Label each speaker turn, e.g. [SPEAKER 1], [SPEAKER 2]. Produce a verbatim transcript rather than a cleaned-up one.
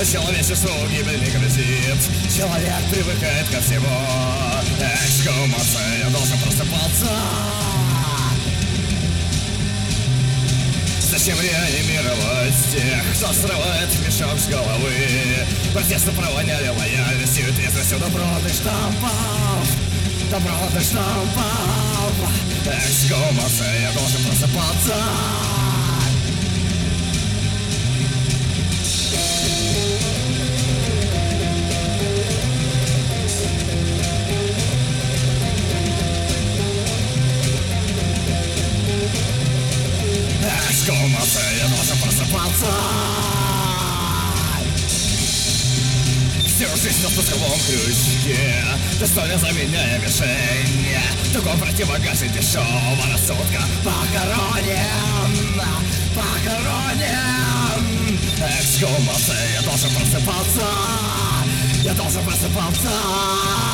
[SPEAKER 1] Человечеству гибель не грозит. Человек привыкает ко всему. Эксгумация должен просыпаться. Зачем реанимировать тех, кто срывает мешок с головы? Протесты провоняли лояльностью, трезвостью добротных штампов. Добротных штампов. Эксгумация должен просыпаться. Эксгумация должен просыпаться. Всю жизнь на спусковом крючке, достойно заменяя мишень. Такой противогаз и дешевого рассудка. Похоронен, похоронен. Эксгумация должен просыпаться. Я должен просыпаться.